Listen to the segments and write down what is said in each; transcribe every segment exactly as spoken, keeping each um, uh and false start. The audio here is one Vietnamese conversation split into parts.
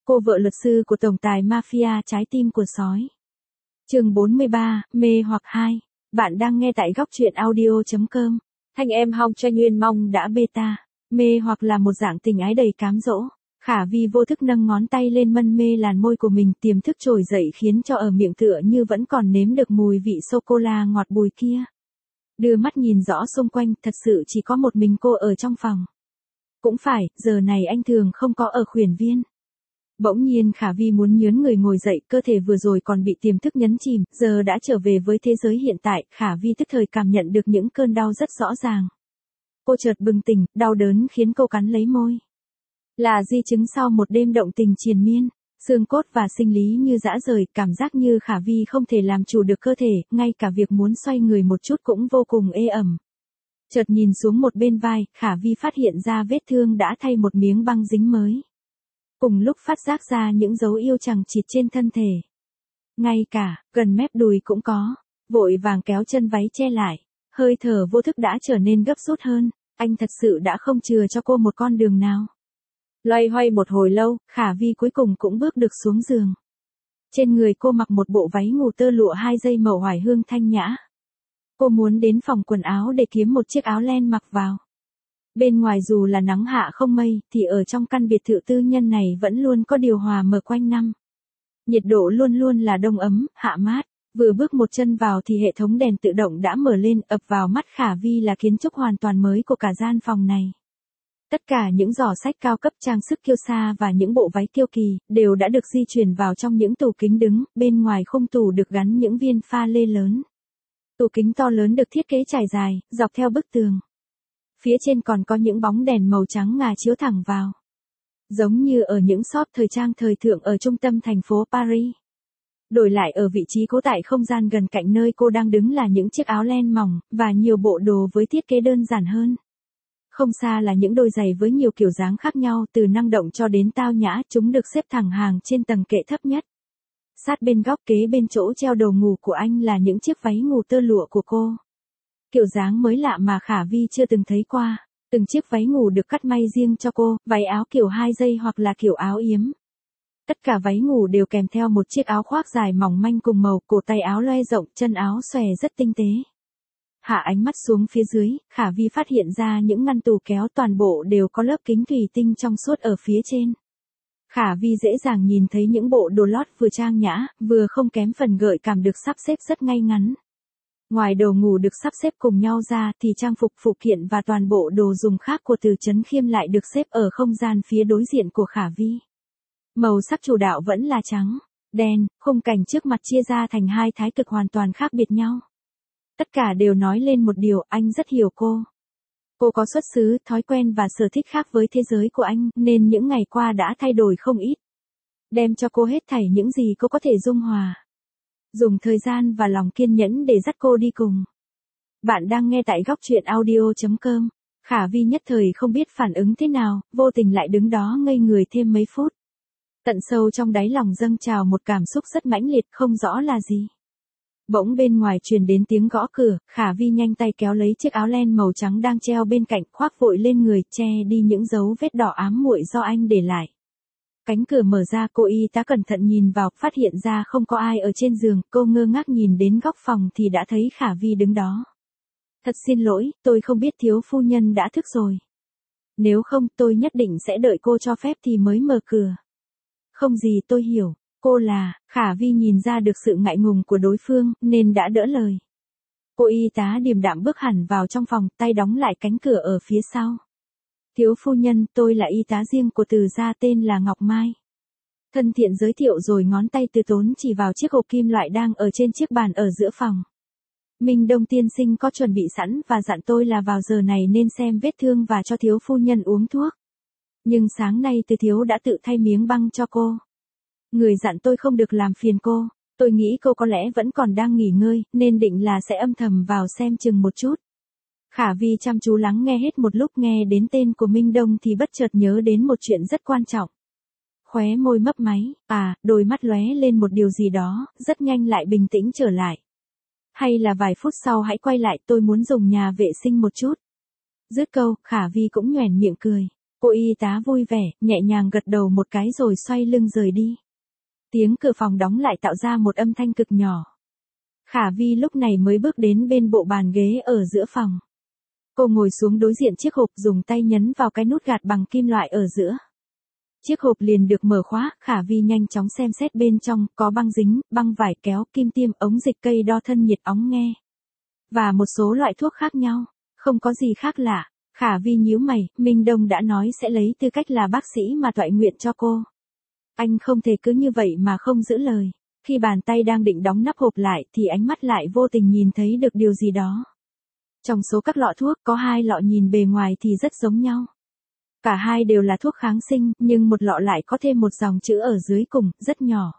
Cô vợ luật sư của tổng tài mafia trái tim của sói. Chương bốn mươi ba, mê hoặc hai. Bạn đang nghe tại góc truyện audio chấm com. Thanh em Hong Tranh Nguyên Mong đã beta. Mê hoặc là một dạng tình ái đầy cám dỗ. Khả Vi vô thức nâng ngón tay lên mân mê làn môi của mình, tiềm thức trồi dậy khiến cho ở miệng tựa như vẫn còn nếm được mùi vị sô-cô-la ngọt bùi kia. Đưa mắt nhìn rõ xung quanh, thật sự chỉ có một mình cô ở trong phòng. Cũng phải, giờ này anh Thường không có ở khuỷu viên. Bỗng nhiên Khả Vi muốn nhớn người ngồi dậy, cơ thể vừa rồi còn bị tiềm thức nhấn chìm, giờ đã trở về với thế giới hiện tại. Khả Vi tức thời cảm nhận được những cơn đau rất rõ ràng. Cô chợt bừng tỉnh, đau đớn khiến cô cắn lấy môi. Là di chứng sau một đêm động tình triền miên, xương cốt và sinh lý như rã rời, cảm giác như Khả Vi không thể làm chủ được cơ thể, ngay cả việc muốn xoay người một chút cũng vô cùng ê ẩm. Chợt nhìn xuống một bên vai, Khả Vi phát hiện ra vết thương đã thay một miếng băng dính mới. Cùng lúc phát giác ra những dấu yêu chằng chịt trên thân thể. Ngay cả, gần mép đùi cũng có. Vội vàng kéo chân váy che lại. Hơi thở vô thức đã trở nên gấp rút hơn. Anh thật sự đã không chừa cho cô một con đường nào. Loay hoay một hồi lâu, Khả Vi cuối cùng cũng bước được xuống giường. Trên người cô mặc một bộ váy ngủ tơ lụa hai dây màu hoài hương thanh nhã. Cô muốn đến phòng quần áo để kiếm một chiếc áo len mặc vào. Bên ngoài dù là nắng hạ không mây, thì ở trong căn biệt thự tư nhân này vẫn luôn có điều hòa mở quanh năm. Nhiệt độ luôn luôn là đông ấm, hạ mát. Vừa bước một chân vào thì hệ thống đèn tự động đã mở lên, ập vào mắt Khả Vi là kiến trúc hoàn toàn mới của cả gian phòng này. Tất cả những giỏ sách cao cấp, trang sức kiêu sa và những bộ váy kiêu kỳ, đều đã được di chuyển vào trong những tủ kính đứng, bên ngoài khung tủ được gắn những viên pha lê lớn. Tủ kính to lớn được thiết kế trải dài, dọc theo bức tường. Phía trên còn có những bóng đèn màu trắng ngà chiếu thẳng vào. Giống như ở những shop thời trang thời thượng ở trung tâm thành phố Paris. Đổi lại ở vị trí cố tại không gian gần cạnh nơi cô đang đứng là những chiếc áo len mỏng, và nhiều bộ đồ với thiết kế đơn giản hơn. Không xa là những đôi giày với nhiều kiểu dáng khác nhau, từ năng động cho đến tao nhã, chúng được xếp thẳng hàng trên tầng kệ thấp nhất. Sát bên góc kế bên chỗ treo đồ ngủ của anh là những chiếc váy ngủ tơ lụa của cô. Kiểu dáng mới lạ mà Khả Vi chưa từng thấy qua. Từng chiếc váy ngủ được cắt may riêng cho cô, váy áo kiểu hai dây hoặc là kiểu áo yếm. Tất cả váy ngủ đều kèm theo một chiếc áo khoác dài mỏng manh cùng màu, cổ tay áo loe rộng, chân áo xòe rất tinh tế. Hạ ánh mắt xuống phía dưới, Khả Vi phát hiện ra những ngăn tủ kéo toàn bộ đều có lớp kính thủy tinh trong suốt ở phía trên. Khả Vi dễ dàng nhìn thấy những bộ đồ lót vừa trang nhã, vừa không kém phần gợi cảm được sắp xếp rất ngay ngắn. Ngoài đồ ngủ được sắp xếp cùng nhau ra thì trang phục phụ kiện và toàn bộ đồ dùng khác của Từ Chấn Khiêm lại được xếp ở không gian phía đối diện của Khả Vi. Màu sắc chủ đạo vẫn là trắng, đen, khung cảnh trước mặt chia ra thành hai thái cực hoàn toàn khác biệt nhau. Tất cả đều nói lên một điều, anh rất hiểu cô. Cô có xuất xứ, thói quen và sở thích khác với thế giới của anh, nên những ngày qua đã thay đổi không ít. Đem cho cô hết thảy những gì cô có thể dung hòa. Dùng thời gian và lòng kiên nhẫn để dắt cô đi cùng. Bạn đang nghe tại góc truyện audio chấm com. Khả Vi nhất thời không biết phản ứng thế nào, vô tình lại đứng đó ngây người thêm mấy phút. Tận sâu trong đáy lòng dâng trào một cảm xúc rất mãnh liệt, không rõ là gì. Bỗng bên ngoài truyền đến tiếng gõ cửa, Khả Vi nhanh tay kéo lấy chiếc áo len màu trắng đang treo bên cạnh, khoác vội lên người, che đi những dấu vết đỏ ám muội do anh để lại. Cánh cửa mở ra, cô y tá cẩn thận nhìn vào, phát hiện ra không có ai ở trên giường, cô ngơ ngác nhìn đến góc phòng thì đã thấy Khả Vi đứng đó. Thật xin lỗi, tôi không biết thiếu phu nhân đã thức rồi. Nếu không, tôi nhất định sẽ đợi cô cho phép thì mới mở cửa. Không gì, tôi hiểu, cô là, Khả Vi nhìn ra được sự ngại ngùng của đối phương, nên đã đỡ lời. Cô y tá điềm đạm bước hẳn vào trong phòng, tay đóng lại cánh cửa ở phía sau. Thiếu phu nhân, tôi là y tá riêng của Từ gia tên là Ngọc Mai. Thân thiện giới thiệu rồi ngón tay từ tốn chỉ vào chiếc hộp kim loại đang ở trên chiếc bàn ở giữa phòng. Minh Đông tiên sinh có chuẩn bị sẵn và dặn tôi là vào giờ này nên xem vết thương và cho thiếu phu nhân uống thuốc. Nhưng sáng nay Từ thiếu đã tự thay miếng băng cho cô. Người dặn tôi không được làm phiền cô, tôi nghĩ cô có lẽ vẫn còn đang nghỉ ngơi, nên định là sẽ âm thầm vào xem chừng một chút. Khả Vi chăm chú lắng nghe hết một lúc, nghe đến tên của Minh Đông thì bất chợt nhớ đến một chuyện rất quan trọng. Khóe môi mấp máy, à, đôi mắt lóe lên một điều gì đó, rất nhanh lại bình tĩnh trở lại. Hay là vài phút sau hãy quay lại, tôi muốn dùng nhà vệ sinh một chút. Dứt câu, Khả Vi cũng nhoẻn miệng cười. Cô y tá vui vẻ, nhẹ nhàng gật đầu một cái rồi xoay lưng rời đi. Tiếng cửa phòng đóng lại tạo ra một âm thanh cực nhỏ. Khả Vi lúc này mới bước đến bên bộ bàn ghế ở giữa phòng. Cô ngồi xuống đối diện chiếc hộp, dùng tay nhấn vào cái nút gạt bằng kim loại ở giữa. Chiếc hộp liền được mở khóa, Khả Vi nhanh chóng xem xét bên trong, có băng dính, băng vải kéo, kim tiêm, ống dịch, cây đo thân nhiệt, óng nghe. Và một số loại thuốc khác nhau, không có gì khác lạ. Khả Vi nhíu mày, Minh Đông đã nói sẽ lấy tư cách là bác sĩ mà toại nguyện cho cô. Anh không thể cứ như vậy mà không giữ lời. Khi bàn tay đang định đóng nắp hộp lại thì ánh mắt lại vô tình nhìn thấy được điều gì đó. Trong số các lọ thuốc có hai lọ nhìn bề ngoài thì rất giống nhau. Cả hai đều là thuốc kháng sinh, nhưng một lọ lại có thêm một dòng chữ ở dưới cùng, rất nhỏ.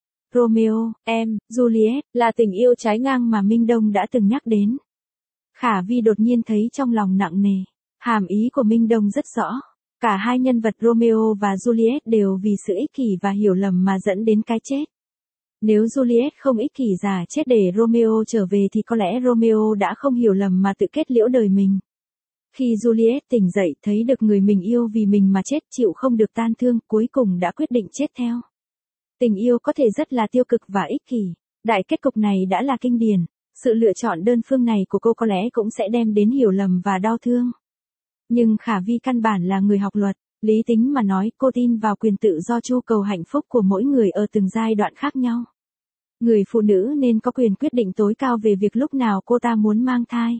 Romeo, em, Juliet, là tình yêu trái ngang mà Minh Đông đã từng nhắc đến. Khả Vi đột nhiên thấy trong lòng nặng nề. Hàm ý của Minh Đông rất rõ. Cả hai nhân vật Romeo và Juliet đều vì sự ích kỷ và hiểu lầm mà dẫn đến cái chết. Nếu Juliet không ích kỷ giả chết để Romeo trở về thì có lẽ Romeo đã không hiểu lầm mà tự kết liễu đời mình. Khi Juliet tỉnh dậy thấy được người mình yêu vì mình mà chết, chịu không được tan thương, cuối cùng đã quyết định chết theo. Tình yêu có thể rất là tiêu cực và ích kỷ. Đại kết cục này đã là kinh điển. Sự lựa chọn đơn phương này của cô có lẽ cũng sẽ đem đến hiểu lầm và đau thương. Nhưng Khả Vi căn bản là người học luật, lý tính mà nói, cô tin vào quyền tự do chu cầu hạnh phúc của mỗi người ở từng giai đoạn khác nhau. Người phụ nữ nên có quyền quyết định tối cao về việc lúc nào cô ta muốn mang thai.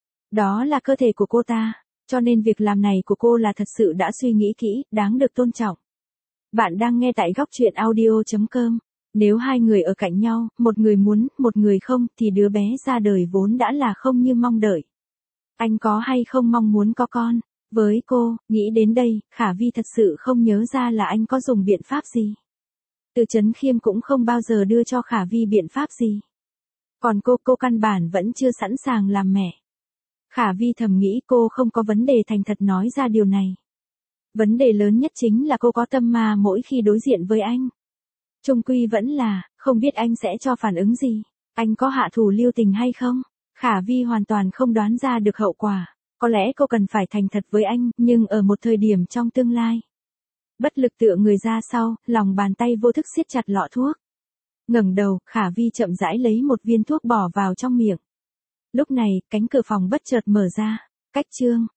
Đó là cơ thể của cô ta, cho nên việc làm này của cô là thật sự đã suy nghĩ kỹ, đáng được tôn trọng. Bạn đang nghe tại góc truyện audio chấm com. Nếu hai người ở cạnh nhau, một người muốn, một người không, thì đứa bé ra đời vốn đã là không như mong đợi. Anh có hay không mong muốn có con? Với cô, nghĩ đến đây, Khả Vi thật sự không nhớ ra là anh có dùng biện pháp gì. Từ Trấn Khiêm cũng không bao giờ đưa cho Khả Vi biện pháp gì. Còn cô, cô căn bản vẫn chưa sẵn sàng làm mẹ. Khả Vi thầm nghĩ cô không có vấn đề thành thật nói ra điều này. Vấn đề lớn nhất chính là cô có tâm ma mỗi khi đối diện với anh. Chung quy vẫn là, không biết anh sẽ cho phản ứng gì. Anh có hạ thủ lưu tình hay không? Khả Vi hoàn toàn không đoán ra được hậu quả. Có lẽ cô cần phải thành thật với anh, nhưng ở một thời điểm trong tương lai. Bất lực tựa người ra sau, lòng bàn tay vô thức siết chặt lọ thuốc. Ngẩng đầu, Khả Vi chậm rãi lấy một viên thuốc bỏ vào trong miệng. Lúc này, cánh cửa phòng bất chợt mở ra. Cách chương.